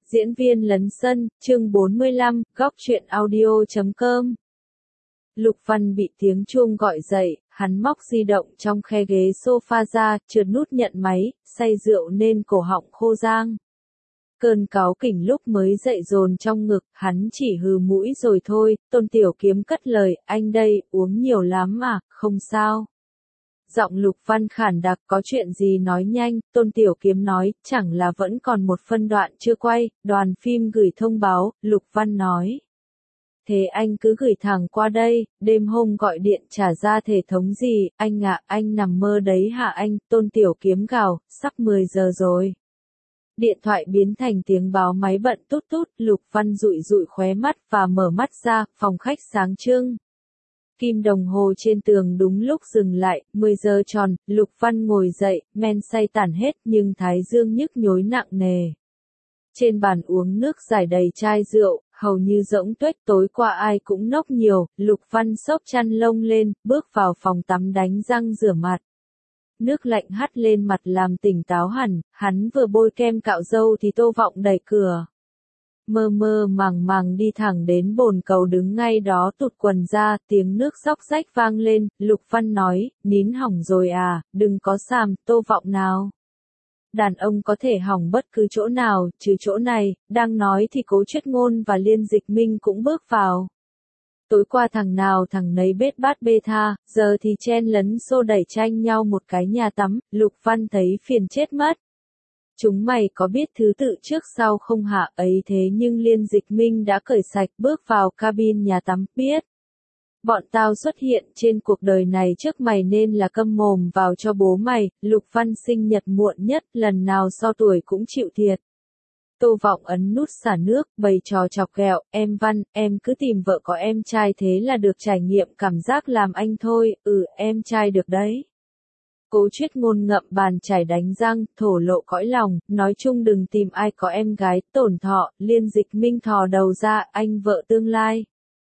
Diễn viên lấn sân, chương 45, góc truyện audio.com. Lục Văn bị tiếng chuông gọi dậy, hắn móc di động trong khe ghế sofa ra, trượt nút nhận máy, say rượu nên cổ họng khô rang. Cơn cáu kỉnh lúc mới dậy dồn trong ngực, hắn chỉ hừ mũi rồi thôi. Tôn Tiểu Kiếm cất lời, anh đây, uống nhiều lắm mà, không sao. Giọng Lục Văn khản đặc, có chuyện gì nói nhanh. Tôn Tiểu Kiếm nói, chẳng là vẫn còn một phân đoạn chưa quay, đoàn phim gửi thông báo. Lục Văn nói, thế anh cứ gửi thẳng qua đây, đêm hôm gọi điện trả ra thể thống gì, anh ạ, anh nằm mơ đấy hả anh. Tôn Tiểu Kiếm gào, sắp 10 giờ rồi. Điện thoại biến thành tiếng báo máy bận tút tút. Lục Văn dụi dụi khóe mắt và mở mắt ra, phòng khách sáng trưng. Kim đồng hồ trên tường đúng lúc dừng lại, 10 giờ tròn. Lục Văn ngồi dậy, men say tản hết nhưng thái dương nhức nhối nặng nề. Trên bàn uống nước giải đầy chai rượu, hầu như rỗng tuếch. Tối qua ai cũng nốc nhiều. Lục Văn xốc chăn lông lên, bước vào phòng tắm đánh răng rửa mặt. Nước lạnh hắt lên mặt làm tỉnh táo hẳn, hắn vừa bôi kem cạo râu thì Tô Vọng đẩy cửa. Mơ mơ màng màng đi thẳng đến bồn cầu đứng ngay đó tụt quần ra, tiếng nước róc rách vang lên. Lục Văn nói, nín hỏng rồi à, đừng có xàm. Tô Vọng nào? Đàn ông có thể hỏng bất cứ chỗ nào, trừ chỗ này. Đang nói thì Cố Chuyết Ngôn và Liên Dịch Minh cũng bước vào. Tối qua thằng nào thằng nấy bết bát bê tha, giờ thì chen lấn xô đẩy tranh nhau một cái nhà tắm. Lục Văn thấy phiền chết mất. Chúng mày có biết thứ tự trước sau không hả? Ấy thế nhưng Liên Dịch Minh đã cởi sạch bước vào cabin nhà tắm, biết. Bọn tao xuất hiện trên cuộc đời này trước mày nên là câm mồm vào cho bố mày. Lục Văn sinh nhật muộn nhất, lần nào so tuổi cũng chịu thiệt. Tô Vọng ấn nút xả nước, bày trò chọc ghẹo, em Văn, em cứ tìm vợ có em trai thế là được trải nghiệm cảm giác làm anh thôi. Em trai được đấy. Cố Chuyết Ngôn ngậm bàn chải đánh răng, thổ lộ cõi lòng, nói chung đừng tìm ai có em gái tổn thọ. Liên Dịch Minh thò đầu ra, anh vợ tương lai.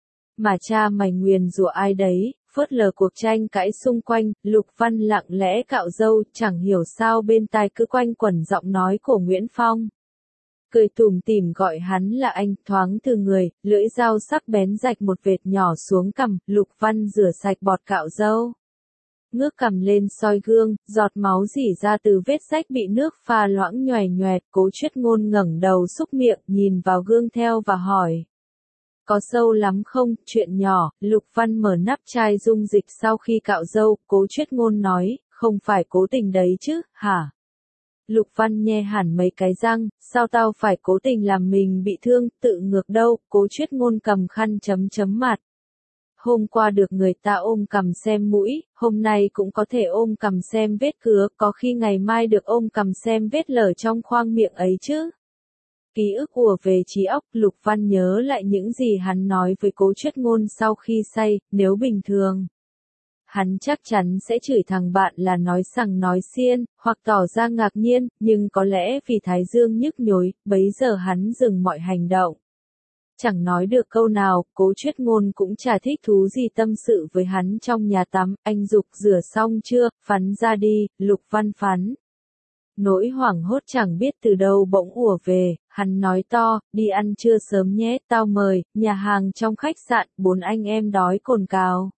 Mà cha mày nguyền rủa ai đấy, phớt lờ cuộc tranh cãi xung quanh. Lục Văn lặng lẽ cạo râu, chẳng hiểu sao bên tai cứ quanh quẩn giọng nói của Nguyễn Phong. Cười tủm tỉm gọi hắn là anh, thoáng từ người, lưỡi dao sắc bén rạch một vệt nhỏ xuống cằm. Lục Văn rửa sạch bọt cạo râu. Ngước cằm lên soi gương, giọt máu rỉ ra từ vết rách bị nước pha loãng nhoẻo nhoẹt. Cố Chuyết Ngôn ngẩng đầu xúc miệng, nhìn vào gương theo và hỏi. Có sâu lắm không? Chuyện nhỏ. Lục Văn mở nắp chai dung dịch sau khi cạo râu. Cố Chuyết Ngôn nói, không phải cố tình đấy chứ, hả? Lục Văn nhe hẳn mấy cái răng, sao tao phải cố tình làm mình bị thương, tự ngược đâu. Cố Chuyết Ngôn cầm khăn chấm chấm mặt. Hôm qua được người ta ôm cằm xem mũi, hôm nay cũng có thể ôm cằm xem vết cứa, có khi ngày mai được ôm cằm xem vết lở trong khoang miệng ấy chứ. Ký ức ùa về trí óc. Lục Văn nhớ lại những gì hắn nói với Cố Chuyết Ngôn sau khi say. Nếu bình thường, hắn chắc chắn sẽ chửi thằng bạn là nói sằng nói xiên, hoặc tỏ ra ngạc nhiên, nhưng có lẽ vì thái dương nhức nhối, bấy giờ hắn dừng mọi hành động. Chẳng nói được câu nào. Cố Chuyết Ngôn cũng chả thích thú gì tâm sự với hắn trong nhà tắm. Anh giục rửa xong chưa, phắn ra đi. Lục Văn phắn. Nỗi hoảng hốt chẳng biết từ đâu bỗng ùa về, hắn nói to, đi ăn trưa sớm nhé, tao mời. Nhà hàng trong khách sạn, 4 anh em đói cồn cào.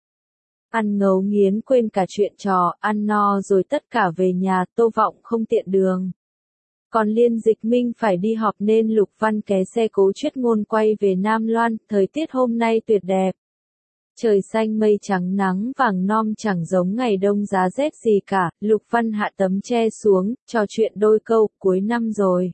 Ăn ngấu nghiến quên cả chuyện trò, ăn no rồi tất cả về nhà. Tô Vọng không tiện đường. Còn Liên Dịch Minh phải đi họp nên Lục Văn ké xe Cố Chuyết Ngôn quay về Nam Loan. Thời tiết hôm nay tuyệt đẹp. Trời xanh mây trắng nắng vàng non chẳng giống ngày đông giá rét gì cả. Lục Văn hạ tấm che xuống, trò chuyện đôi câu, cuối năm rồi.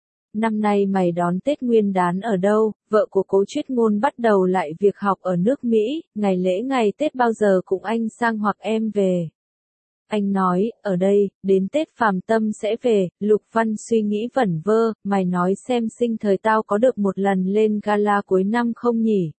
Năm nay mày đón Tết Nguyên đán ở đâu? Vợ của Cố Chuyết Ngôn bắt đầu lại việc học ở nước Mỹ, ngày lễ ngày Tết bao giờ cũng anh sang hoặc em về. Anh nói, ở đây, đến Tết Phàm Tâm sẽ về. Lục Văn suy nghĩ vẩn vơ, mày nói xem sinh thời tao có được một lần lên gala cuối năm không nhỉ?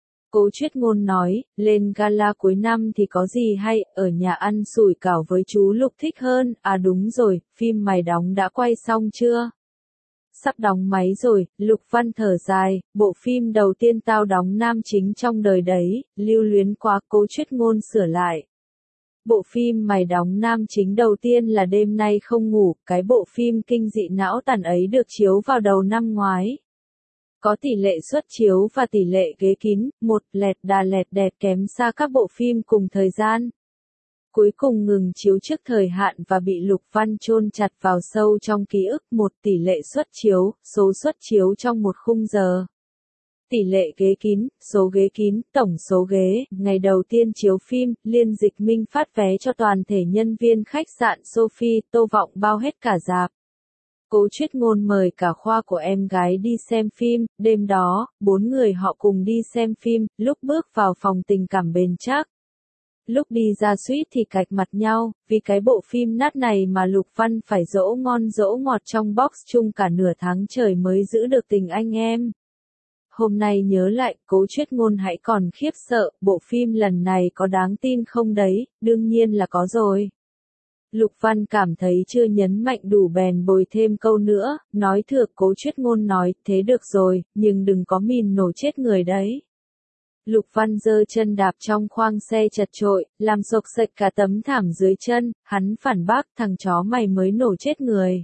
Cố Chuyết Ngôn nói, lên gala cuối năm thì có gì hay, ở nhà ăn sủi cảo với chú Lục thích hơn. À đúng rồi, phim mày đóng đã quay xong chưa? Sắp đóng máy rồi. Lục Văn thở dài, bộ phim đầu tiên tao đóng nam chính trong đời đấy, lưu luyến quá. Cố Chuyết Ngôn sửa lại. Bộ phim mày đóng nam chính đầu tiên là Đêm nay không ngủ, cái bộ phim kinh dị não tàn ấy được chiếu vào đầu năm ngoái. Có tỷ lệ suất chiếu và tỷ lệ ghế kín, một lẹt đà lẹt đẹt kém xa các bộ phim cùng thời gian. Cuối cùng ngừng chiếu trước thời hạn và bị Lục Văn chôn chặt vào sâu trong ký ức, một tỷ lệ suất chiếu, số suất chiếu trong một khung giờ. Tỷ lệ ghế kín, số ghế kín, tổng số ghế, ngày đầu tiên chiếu phim, Liên Dịch Minh phát vé cho toàn thể nhân viên khách sạn Sophie, Tô Vọng bao hết cả rạp. Cố Chuyết Ngôn mời cả khoa của em gái đi xem phim, đêm đó, 4 người họ cùng đi xem phim, lúc bước vào phòng tình cảm bền chắc. Lúc đi ra suýt thì cạch mặt nhau, vì cái bộ phim nát này mà Lục Văn phải dỗ ngon dỗ ngọt trong box chung cả nửa tháng trời mới giữ được tình anh em. Hôm nay nhớ lại, Cố Chuyết Ngôn hãy còn khiếp sợ, bộ phim lần này có đáng tin không đấy, đương nhiên là có rồi. Lục Văn cảm thấy chưa nhấn mạnh đủ bèn bồi thêm câu nữa, nói thược. Cố Chuyết Ngôn nói, thế được rồi, nhưng đừng có mìn nổ chết người đấy. Lục Văn giơ chân đạp trong khoang xe chật chội, làm xộc xệch cả tấm thảm dưới chân, hắn phản bác, thằng chó mày mới nổ chết người.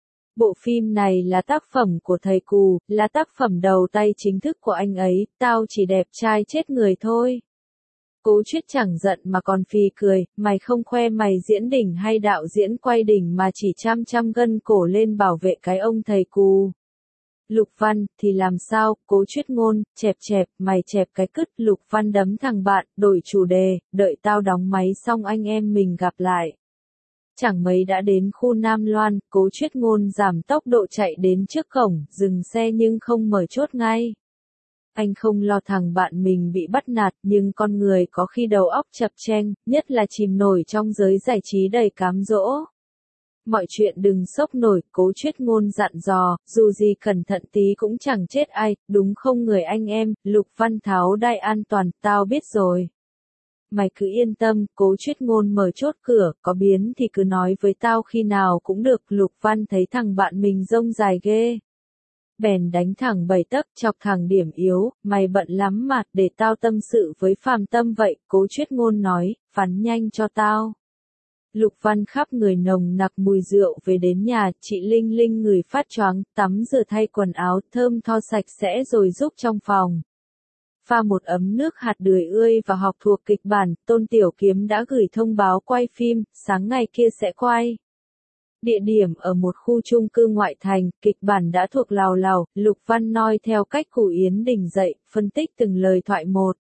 Bộ phim này là tác phẩm của thầy Cù, là tác phẩm đầu tay chính thức của anh ấy, tao chỉ đẹp trai chết người thôi. Cố Chuyết chẳng giận mà còn phì cười, mày không khoe mày diễn đỉnh hay đạo diễn quay đỉnh mà chỉ chăm gân cổ lên bảo vệ cái ông thầy Cù. Lục Văn, thì làm sao, Cố Chuyết Ngôn, chẹp, mày chẹp cái cứt. Lục Văn đấm thằng bạn, đổi chủ đề, đợi tao đóng máy xong anh em mình gặp lại. Chẳng mấy đã đến khu Nam Loan, Cố Chuyết Ngôn giảm tốc độ chạy đến trước cổng, dừng xe nhưng không mở chốt ngay. Anh không lo thằng bạn mình bị bắt nạt, nhưng con người có khi đầu óc chập chênh, nhất là chìm nổi trong giới giải trí đầy cám dỗ. Mọi chuyện đừng sốc nổi, Cố Chuyết Ngôn dặn dò, dù gì cẩn thận tí cũng chẳng chết ai, đúng không người anh em. Lục Văn tháo đai an toàn, tao biết rồi. Mày cứ yên tâm, Cố Chuyết Ngôn mở chốt cửa, có biến thì cứ nói với tao khi nào cũng được. Lục Văn thấy thằng bạn mình rông dài ghê. Bèn đánh thẳng 7 tấc, chọc thẳng điểm yếu, mày bận lắm mà, để tao tâm sự với Phàm Tâm vậy. Cố Chuyết Ngôn nói, phắn nhanh cho tao. Lục Văn khắp người nồng nặc mùi rượu về đến nhà, chị Linh Linh người phát choáng, tắm rửa thay quần áo, thơm tho sạch sẽ rồi giúp trong phòng. Pha một ấm nước hạt đười ươi và học thuộc kịch bản, Tôn Tiểu Kiếm đã gửi thông báo quay phim, sáng ngày kia sẽ quay. Địa điểm ở một khu chung cư ngoại thành, kịch bản đã thuộc lào, Lục Văn noi theo cách Cù Yến Đình dạy, phân tích từng lời thoại một.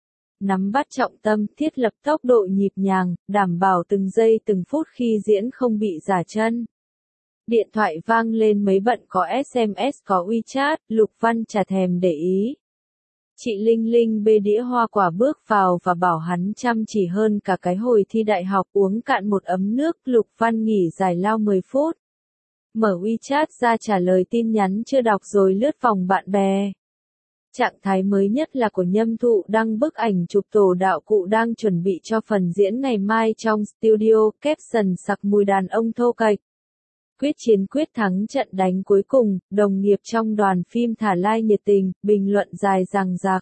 Nắm bắt trọng tâm, thiết lập tốc độ nhịp nhàng, đảm bảo từng giây từng phút khi diễn không bị giả chân. Điện thoại vang lên mấy bận có SMS có WeChat, Lục Văn chả thèm để ý. Chị Linh Linh bê đĩa hoa quả bước vào và bảo hắn chăm chỉ hơn cả cái hồi thi đại học. Uống cạn một ấm nước, Lục Văn nghỉ giải lao 10 phút. Mở WeChat ra trả lời tin nhắn chưa đọc rồi lướt vòng bạn bè. Trạng thái mới nhất là của Nhâm Thụ đăng bức ảnh chụp tổ đạo cụ đang chuẩn bị cho phần diễn ngày mai trong studio, caption sặc mùi đàn ông thô kệch. Quyết chiến quyết thắng trận đánh cuối cùng, đồng nghiệp trong đoàn phim thả like nhiệt tình, bình luận dài dằng dặc.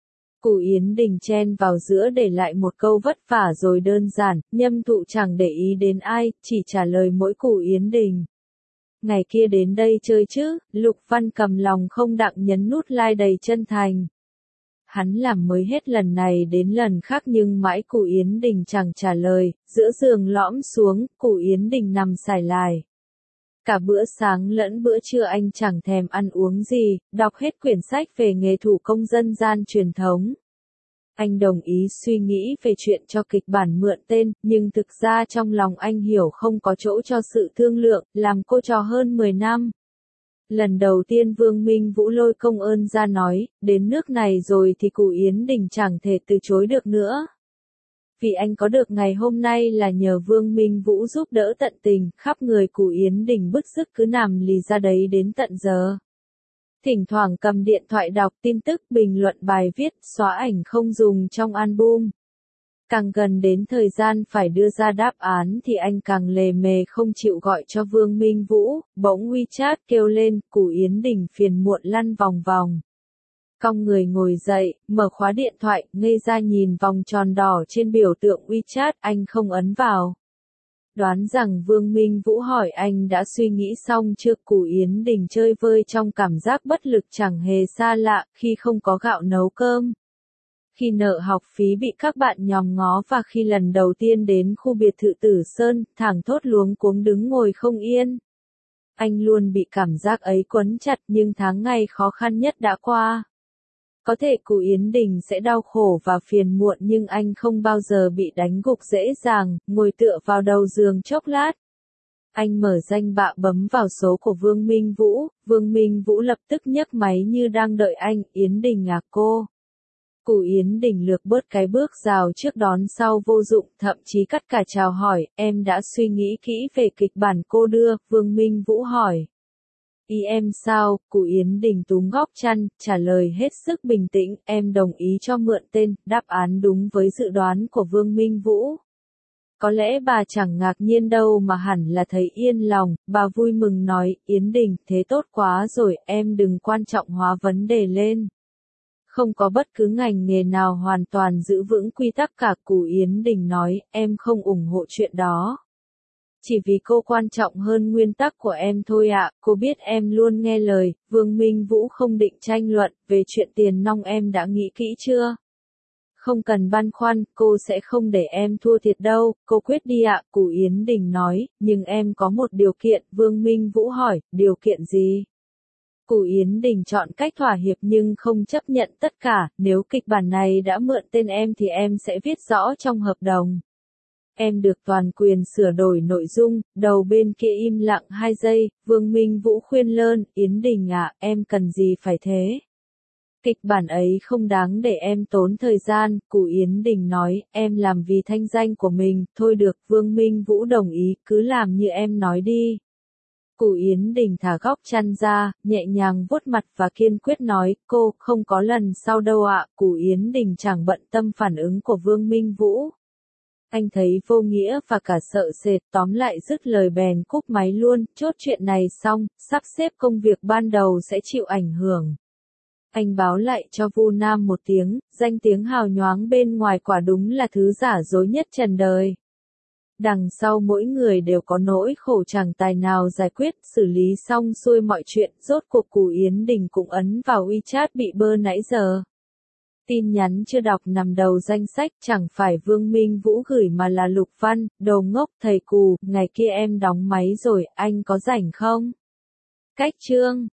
Cù Yến Đình chen vào giữa để lại một câu vất vả rồi đơn giản, Nhâm Thụ chẳng để ý đến ai, chỉ trả lời mỗi Cù Yến Đình. Ngày kia đến đây chơi chứ, Lục Văn cầm lòng không đặng nhấn nút like đầy chân thành. Hắn làm mới hết lần này đến lần khác nhưng mãi Cù Yến Đình chẳng trả lời, giữa giường lõm xuống, Cù Yến Đình nằm sải lài. Cả bữa sáng lẫn bữa trưa anh chẳng thèm ăn uống gì, đọc hết quyển sách về nghề thủ công dân gian truyền thống. Anh đồng ý suy nghĩ về chuyện cho kịch bản mượn tên, nhưng thực ra trong lòng anh hiểu không có chỗ cho sự thương lượng, làm cô trò hơn 10 năm. Lần đầu tiên Vương Minh Vũ lôi công ơn ra nói, đến nước này rồi thì Cù Yến Đình chẳng thể từ chối được nữa. Vì anh có được ngày hôm nay là nhờ Vương Minh Vũ giúp đỡ tận tình, khắp người Cù Yến Đình bứt rứt cứ nằm lì ra đấy đến tận giờ. Thỉnh thoảng cầm điện thoại đọc tin tức, bình luận bài viết, xóa ảnh không dùng trong album. Càng gần đến thời gian phải đưa ra đáp án thì anh càng lề mề không chịu gọi cho Vương Minh Vũ, bỗng WeChat kêu lên, Cù Yến Đình phiền muộn lăn vòng vòng. cong người ngồi dậy, mở khóa điện thoại, ngây ra nhìn vòng tròn đỏ trên biểu tượng WeChat, anh không ấn vào. Đoán rằng Vương Minh Vũ hỏi anh đã suy nghĩ xong chưa. Cù Yến Đình chơi vơi trong cảm giác bất lực chẳng hề xa lạ khi không có gạo nấu cơm. Khi nợ học phí bị các bạn nhòm ngó và khi lần đầu tiên đến khu biệt thự Tử Sơn, thảng thốt luống cuống đứng ngồi không yên. Anh luôn bị cảm giác ấy quấn chặt nhưng tháng ngày khó khăn nhất đã qua. Có thể Cù Yến Đình sẽ đau khổ và phiền muộn nhưng anh không bao giờ bị đánh gục dễ dàng, ngồi tựa vào đầu giường chốc lát. Anh mở danh bạ bấm vào số của Vương Minh Vũ, Vương Minh Vũ lập tức nhấc máy như đang đợi anh. Yến Đình à cô. Cù Yến Đình lược bớt cái bước rào trước đón sau vô dụng, thậm chí cắt cả chào hỏi, em đã suy nghĩ kỹ về kịch bản cô đưa. Vương Minh Vũ hỏi. Ý em sao? Cù Yến Đình túm góc chăn, trả lời hết sức bình tĩnh, em đồng ý cho mượn tên. Đáp án đúng với dự đoán của Vương Minh Vũ. Có lẽ bà chẳng ngạc nhiên đâu mà hẳn là thấy yên lòng, bà vui mừng nói, Yến Đình, thế tốt quá rồi, em đừng quan trọng hóa vấn đề lên. Không có bất cứ ngành nghề nào hoàn toàn giữ vững quy tắc cả. Cù Yến Đình nói, em không ủng hộ chuyện đó. Chỉ vì cô quan trọng hơn nguyên tắc của em thôi ạ. Cô biết em luôn nghe lời. Vương Minh Vũ không định tranh luận về chuyện tiền nong. Em đã nghĩ kỹ chưa? Không cần băn khoăn, cô sẽ không để em thua thiệt đâu. Cô quyết đi ạ. Cù Yến Đình nói, nhưng em có một điều kiện. Vương Minh Vũ hỏi, điều kiện gì? Cù Yến Đình chọn cách thỏa hiệp nhưng không chấp nhận tất cả. Nếu kịch bản này đã mượn tên em thì em sẽ viết rõ trong hợp đồng. Em được toàn quyền sửa đổi nội dung. Đầu bên kia im lặng 2 giây, Vương Minh Vũ khuyên lơn, Yến Đình à, em cần gì phải thế? Kịch bản ấy không đáng để em tốn thời gian. Cù Yến Đình nói, em làm vì thanh danh của mình. Thôi được. Vương Minh Vũ đồng ý, cứ làm như em nói đi. Cù Yến Đình thả góc chăn ra, nhẹ nhàng vuốt mặt và kiên quyết nói, cô, không có lần sau đâu ạ. Cù Yến Đình chẳng bận tâm phản ứng của Vương Minh Vũ. Anh thấy vô nghĩa và cả sợ sệt, tóm lại dứt lời bèn cúp máy luôn. Chốt chuyện này xong, sắp xếp công việc ban đầu sẽ chịu ảnh hưởng. Anh báo lại cho Vu Nam một tiếng, danh tiếng hào nhoáng bên ngoài quả đúng là thứ giả dối nhất trần đời. Đằng sau mỗi người đều có nỗi khổ chẳng tài nào giải quyết. Xử lý xong xuôi mọi chuyện, rốt cuộc Cù Yến Đình cũng ấn vào WeChat bị bơ nãy giờ. Tin nhắn chưa đọc nằm đầu danh sách, chẳng phải Vương Minh Vũ gửi mà là Lục Văn. Đồ ngốc, thầy Cù, ngày kia em đóng máy rồi, anh có rảnh không? Cách chương